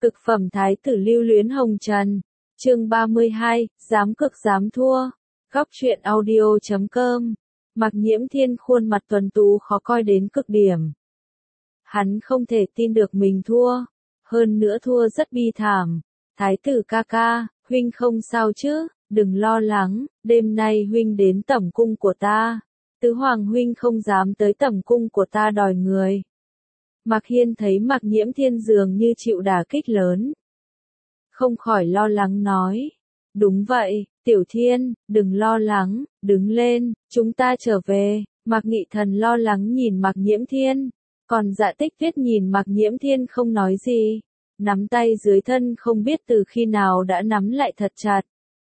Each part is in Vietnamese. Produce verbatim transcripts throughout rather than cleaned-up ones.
Cực phẩm thái tử lưu luyến hồng trần. Chương ba mươi hai, dám cực dám thua. Góc truyện audio chấm com. Mạc Nhiễm Thiên khuôn mặt tuấn tú khó coi đến cực điểm. Hắn không thể tin được mình thua, hơn nữa thua rất bi thảm. Thái tử ca ca, huynh không sao chứ, đừng lo lắng, đêm nay huynh đến tẩm cung của ta. Tứ hoàng huynh không dám tới tẩm cung của ta đòi người. Mạc Hiên thấy Mạc Nhiễm Thiên dường như chịu đả kích lớn, không khỏi lo lắng nói. Đúng vậy, Tiểu Thiên, đừng lo lắng, đứng lên, chúng ta trở về. Mạc Nghị Thần lo lắng nhìn Mạc Nhiễm Thiên, còn Dạ Tích Tuyết nhìn Mạc Nhiễm Thiên không nói gì, nắm tay dưới thân không biết từ khi nào đã nắm lại thật chặt.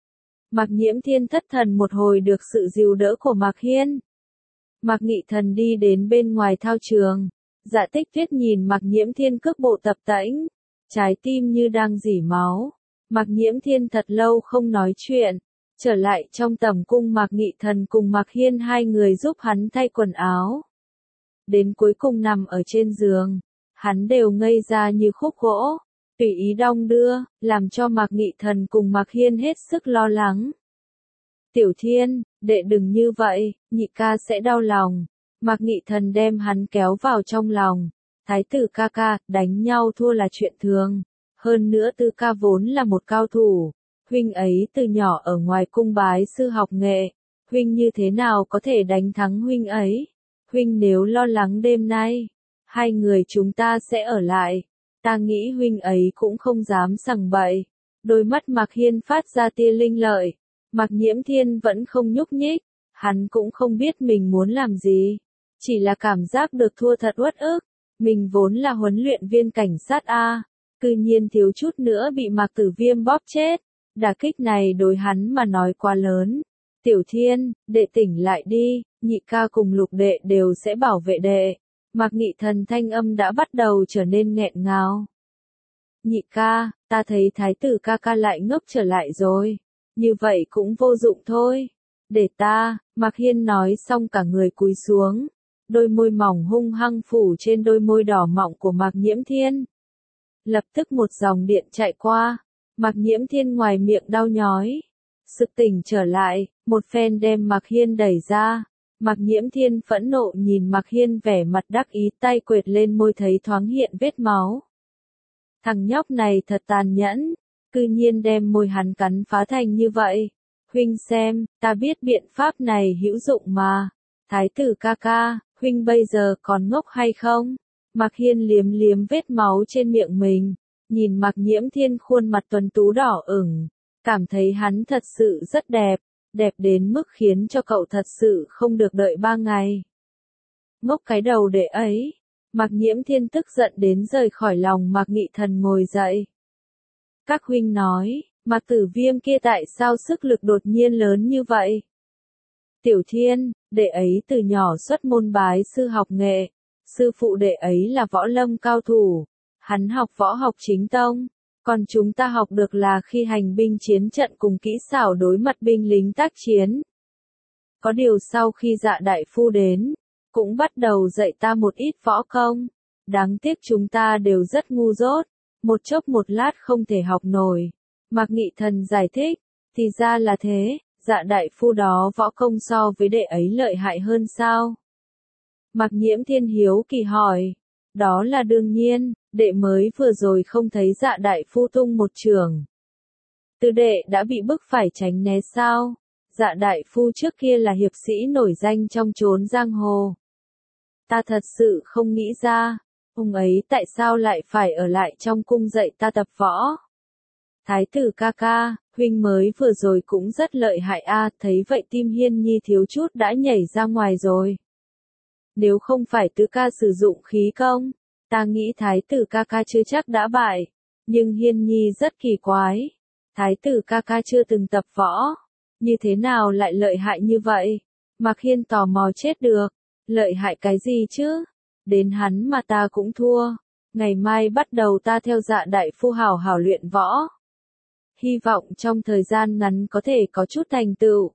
Mạc Nhiễm Thiên thất thần một hồi được sự dìu đỡ của Mạc Hiên. Mạc Nghị Thần đi đến bên ngoài thao trường. Dạ Tích Tuyết nhìn Mạc Nhiễm Thiên cước bộ tập tễnh, trái tim như đang rỉ máu. Mạc Nhiễm Thiên thật lâu không nói chuyện, trở lại trong tẩm cung. Mạc Nghị Thần cùng Mạc Hiên hai người giúp hắn thay quần áo. Đến cuối cùng nằm ở trên giường, hắn đều ngây ra như khúc gỗ, tùy ý đong đưa, làm cho Mạc Nghị Thần cùng Mạc Hiên hết sức lo lắng. Tiểu Thiên, đệ đừng như vậy, nhị ca sẽ đau lòng. Mạc Nghị Thần đem hắn kéo vào trong lòng. Thái tử ca ca, đánh nhau thua là chuyện thường. Hơn nữa Tư ca vốn là một cao thủ. Huynh ấy từ nhỏ ở ngoài cung bái sư học nghệ. Huynh như thế nào có thể đánh thắng huynh ấy? Huynh nếu lo lắng đêm nay, hai người chúng ta sẽ ở lại. Ta nghĩ huynh ấy cũng không dám sằng bậy. Đôi mắt Mạc Hiên phát ra tia linh lợi. Mạc Nhiễm Thiên vẫn không nhúc nhích. Hắn cũng không biết mình muốn làm gì. Chỉ là cảm giác được thua thật uất ức. Mình vốn là huấn luyện viên cảnh sát A, cư nhiên thiếu chút nữa bị Mạc Tử Viêm bóp chết. Đả kích này đối hắn mà nói quá lớn. Tiểu Thiên, đệ tỉnh lại đi, nhị ca cùng lục đệ đều sẽ bảo vệ đệ. Mạc Nghị Thần thanh âm đã bắt đầu trở nên nghẹn ngào. Nhị ca, ta thấy thái tử ca ca lại ngốc trở lại rồi. Như vậy cũng vô dụng thôi. Để ta, Mạc Hiên nói xong cả người cúi xuống. Đôi môi mỏng hung hăng phủ trên đôi môi đỏ mọng của Mạc Nhiễm Thiên. Lập tức một dòng điện chạy qua. Mạc Nhiễm Thiên ngoài miệng đau nhói. Sực tỉnh trở lại, một phen đem Mạc Hiên đẩy ra. Mạc Nhiễm Thiên phẫn nộ nhìn Mạc Hiên vẻ mặt đắc ý, tay quệt lên môi thấy thoáng hiện vết máu. Thằng nhóc này thật tàn nhẫn, cư nhiên đem môi hắn cắn phá thành như vậy. Huynh xem, ta biết biện pháp này hữu dụng mà. Thái tử ca ca, huynh bây giờ còn ngốc hay không? Mạc Hiên liếm liếm vết máu trên miệng mình, nhìn Mạc Nhiễm Thiên khuôn mặt tuấn tú đỏ ửng, cảm thấy hắn thật sự rất đẹp, đẹp đến mức khiến cho cậu thật sự không được đợi ba ngày. Ngốc cái đầu đệ ấy. Mạc Nhiễm Thiên tức giận đến rời khỏi lòng Mạc Nghị Thần ngồi dậy. Các huynh nói, Mạc Tử Viêm kia tại sao sức lực đột nhiên lớn như vậy? Tiểu Thiên, đệ ấy từ nhỏ xuất môn bái sư học nghệ, sư phụ đệ ấy là võ lâm cao thủ, hắn học võ học chính tông, còn chúng ta học được là khi hành binh chiến trận cùng kỹ xảo đối mặt binh lính tác chiến. Có điều sau khi Dạ đại phu đến, cũng bắt đầu dạy ta một ít võ công, đáng tiếc chúng ta đều rất ngu dốt, một chốc một lát không thể học nổi. Mạc Nghị Thần giải thích, thì ra là thế. Dạ đại phu đó võ công so với đệ ấy lợi hại hơn sao? Mạc Nhiễm Thiên hiếu kỳ hỏi. Đó là đương nhiên, đệ mới vừa rồi không thấy dạ đại phu tung một chưởng. Từ đệ đã bị bức phải tránh né sao? Dạ đại phu trước kia là hiệp sĩ nổi danh trong chốn giang hồ. Ta thật sự không nghĩ ra, ông ấy tại sao lại phải ở lại trong cung dạy ta tập võ? Thái tử ca ca, huynh mới vừa rồi cũng rất lợi hại a, thấy vậy tim Hiên Nhi thiếu chút đã nhảy ra ngoài rồi. Nếu không phải tứ ca sử dụng khí công, ta nghĩ thái tử ca ca chưa chắc đã bại. Nhưng Hiên Nhi rất kỳ quái. Thái tử ca ca chưa từng tập võ, như thế nào lại lợi hại như vậy? Mạc Hiên tò mò chết được. Lợi hại cái gì chứ? Đến hắn mà ta cũng thua. Ngày mai bắt đầu ta theo dạ đại phu hảo hảo luyện võ. Hy vọng trong thời gian ngắn có thể có chút thành tựu.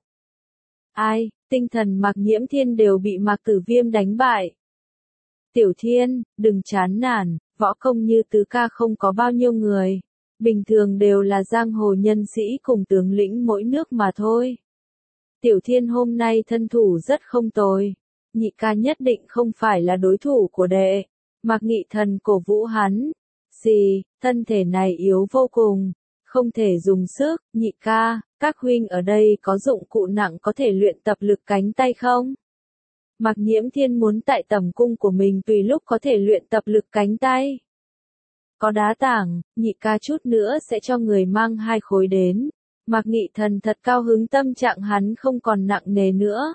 Ai, tinh thần Mạc Nhiễm Thiên đều bị Mạc Tử Viêm đánh bại. Tiểu Thiên, đừng chán nản, võ công như tứ ca không có bao nhiêu người, bình thường đều là giang hồ nhân sĩ cùng tướng lĩnh mỗi nước mà thôi. Tiểu Thiên hôm nay thân thủ rất không tồi, nhị ca nhất định không phải là đối thủ của đệ. Mạc Nghị Thần cổ vũ hắn, xì, thân thể này yếu vô cùng, không thể dùng sức, nhị ca, các huynh ở đây có dụng cụ nặng có thể luyện tập lực cánh tay không? Mạc Nhiễm Thiên muốn tại tầm cung của mình tùy lúc có thể luyện tập lực cánh tay. Có đá tảng, nhị ca chút nữa sẽ cho người mang hai khối đến. Mạc Nghị Thần thật cao hứng, tâm trạng hắn không còn nặng nề nữa.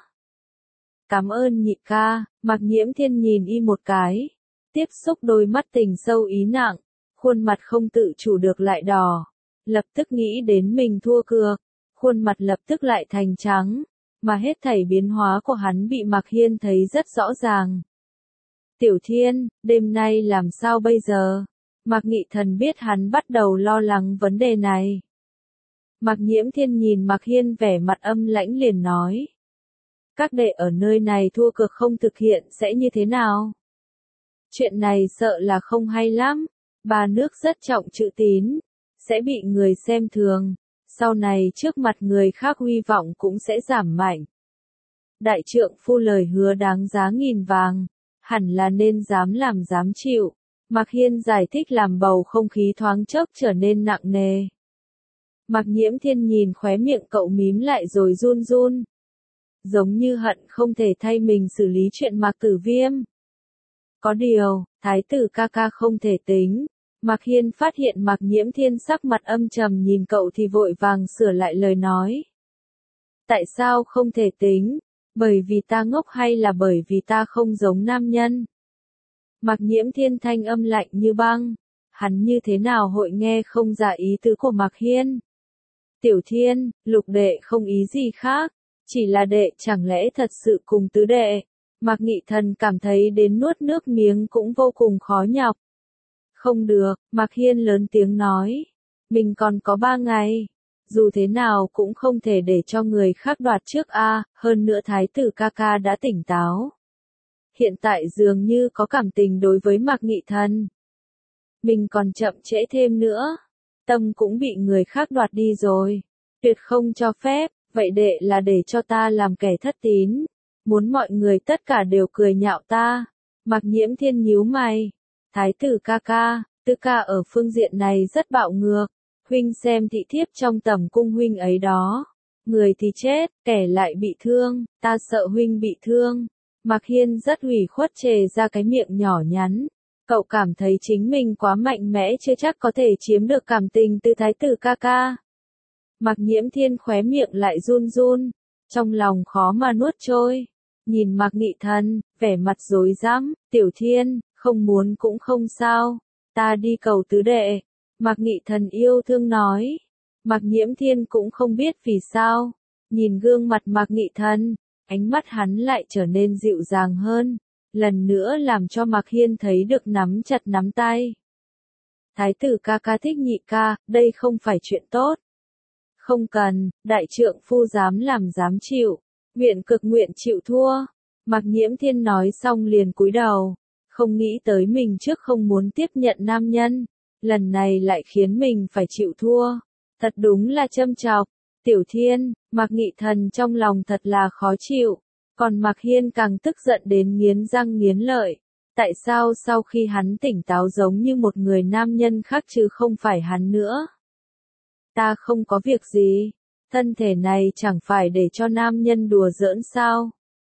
Cảm ơn nhị ca, Mạc Nhiễm Thiên nhìn y một cái. Tiếp xúc đôi mắt tình sâu ý nặng, khuôn mặt không tự chủ được lại đỏ. Lập tức nghĩ đến mình thua cược, khuôn mặt lập tức lại thành trắng. Mà hết thảy biến hóa của hắn bị Mạc Hiên thấy rất rõ ràng. Tiểu Thiên, đêm nay làm sao bây giờ? Mạc Nghị Thần biết hắn bắt đầu lo lắng vấn đề này. Mạc Nhiễm Thiên nhìn Mạc Hiên vẻ mặt âm lãnh liền nói. Các đệ ở nơi này thua cược không thực hiện sẽ như thế nào? Chuyện này sợ là không hay lắm, ba nước rất trọng chữ tín, sẽ bị người xem thường, sau này trước mặt người khác huy vọng cũng sẽ giảm mạnh. Đại trượng phu lời hứa đáng giá nghìn vàng, hẳn là nên dám làm dám chịu. Mạc Hiên giải thích làm bầu không khí thoáng chốc trở nên nặng nề. Mạc Nhiễm Thiên nhìn khóe miệng cậu mím lại rồi run run. Giống như hận không thể thay mình xử lý chuyện Mạc Tử Viêm. Có điều, thái tử ca ca không thể tính. Mạc Hiên phát hiện Mạc Nhiễm Thiên sắc mặt âm trầm nhìn cậu thì vội vàng sửa lại lời nói. Tại sao không thể tính? Bởi vì ta ngốc hay là bởi vì ta không giống nam nhân? Mạc Nhiễm Thiên thanh âm lạnh như băng. Hắn như thế nào hội nghe không ra ý tứ của Mạc Hiên? Tiểu Thiên, lục đệ không ý gì khác. Chỉ là đệ chẳng lẽ thật sự cùng tứ đệ? Mạc Nghị Thần cảm thấy đến nuốt nước miếng cũng vô cùng khó nhọc. Không được, Mạc Hiên lớn tiếng nói. Mình còn có ba ngày. Dù thế nào cũng không thể để cho người khác đoạt trước a. Hơn nữa thái tử ca ca đã tỉnh táo. Hiện tại dường như có cảm tình đối với Mạc Nghị Thần. Mình còn chậm trễ thêm nữa. Tâm cũng bị người khác đoạt đi rồi. Tuyệt không cho phép, vậy đệ là để cho ta làm kẻ thất tín. Muốn mọi người tất cả đều cười nhạo ta. Mạc Nhiễm Thiên nhíu mày. Thái tử ca ca, tứ ca ở phương diện này rất bạo ngược. Huynh xem thị thiếp trong tầm cung huynh ấy đó. Người thì chết, kẻ lại bị thương, ta sợ huynh bị thương. Mạc Hiên rất ủy khuất chề ra cái miệng nhỏ nhắn. Cậu cảm thấy chính mình quá mạnh mẽ chưa chắc có thể chiếm được cảm tình từ thái tử ca ca. Mạc Nhiễm Thiên khóe miệng lại run run, trong lòng khó mà nuốt trôi. Nhìn Mạc Nghị Thần, vẻ mặt rối rắm, Tiểu Thiên, không muốn cũng không sao, ta đi cầu tứ đệ. Mạc Nghị Thần yêu thương nói. Mạc Nhiễm Thiên cũng không biết vì sao. Nhìn gương mặt Mạc Nghị Thần, ánh mắt hắn lại trở nên dịu dàng hơn. Lần nữa làm cho Mạc Hiên thấy được nắm chặt nắm tay. Thái tử ca ca thích nhị ca, đây không phải chuyện tốt. Không cần, đại trượng phu dám làm dám chịu. Nguyện cực nguyện chịu thua. Mạc Nhiễm Thiên nói xong liền cúi đầu. Không nghĩ tới mình trước không muốn tiếp nhận nam nhân. Lần này lại khiến mình phải chịu thua. Thật đúng là châm chọc. Tiểu Thiên, Mạc Nghị Thần trong lòng thật là khó chịu. Còn Mạc Hiên càng tức giận đến nghiến răng nghiến lợi. Tại sao sau khi hắn tỉnh táo giống như một người nam nhân khác chứ không phải hắn nữa? Ta không có việc gì. Thân thể này chẳng phải để cho nam nhân đùa giỡn sao?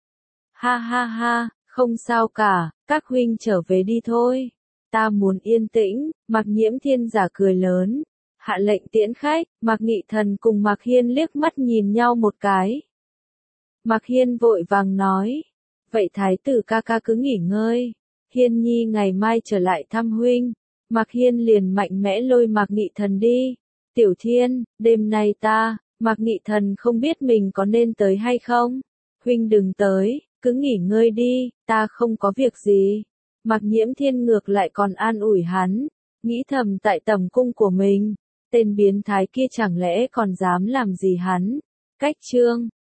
Ha ha ha, không sao cả, các huynh trở về đi thôi. Ta muốn yên tĩnh. Mạc Nhiễm Thiên giả cười lớn. Hạ lệnh tiễn khách. Mạc Nghị Thần cùng Mạc Hiên liếc mắt nhìn nhau một cái. Mạc Hiên vội vàng nói. Vậy thái tử ca ca cứ nghỉ ngơi. Hiên nhi ngày mai trở lại thăm huynh. Mạc Hiên liền mạnh mẽ lôi Mạc Nghị Thần đi. Tiểu Thiên, đêm nay ta, Mạc Nghị Thần không biết mình có nên tới hay không. Huynh đừng tới, cứ nghỉ ngơi đi, ta không có việc gì. Mạc Nhiễm Thiên ngược lại còn an ủi hắn. Nghĩ thầm tại tầm cung của mình. Tên biến thái kia chẳng lẽ còn dám làm gì hắn. Cách chương